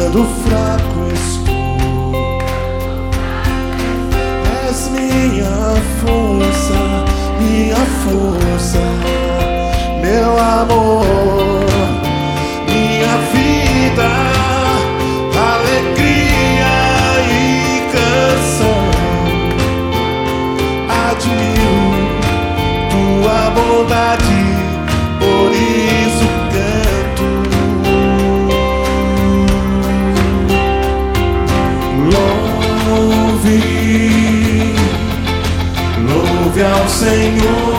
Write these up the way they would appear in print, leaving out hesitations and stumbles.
quando fraco estou. És minha força, meu amor, minha vida, alegria e canção. Admiro tua bondade, por isso canto. Louve ao Senhor.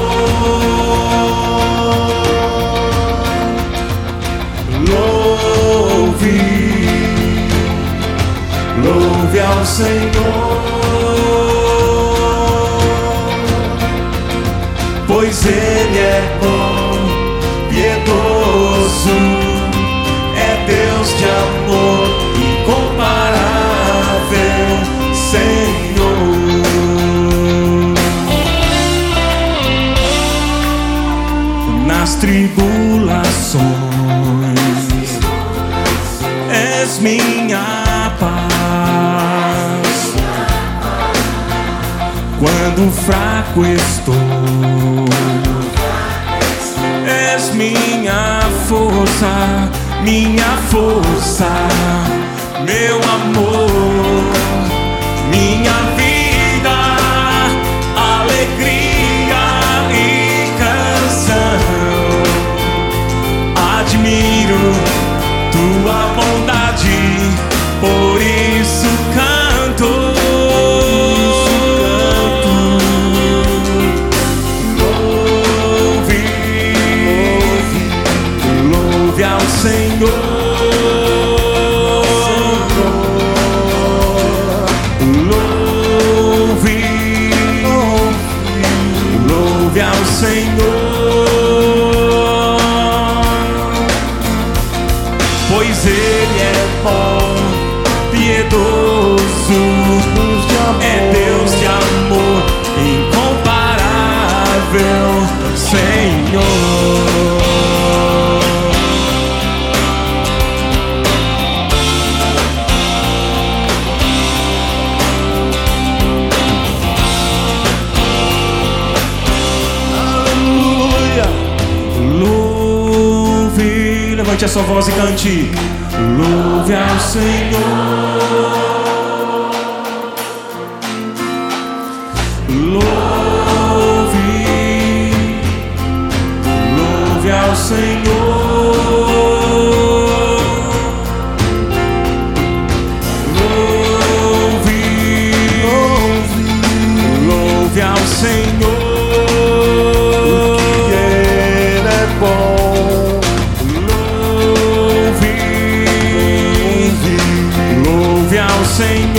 Louve ao Senhor, pois Ele é bom, piedoso, é Deus de amor, incomparável, Senhor. Nas tribulações és minha paz. Quando fraco estou, és minha força, meu amor, minha vida, alegria e canção. Admiro tua bondade, por isso canto. Louve ao Senhor. Louve ao Senhor, pois Ele é bom, piedoso, é Deus de amor, incomparável, Senhor. Levante a sua voz e cante. Louve ao Senhor. Louve ao Senhor. Louve ao Senhor. Porque Ele é bom. Louve ao Senhor.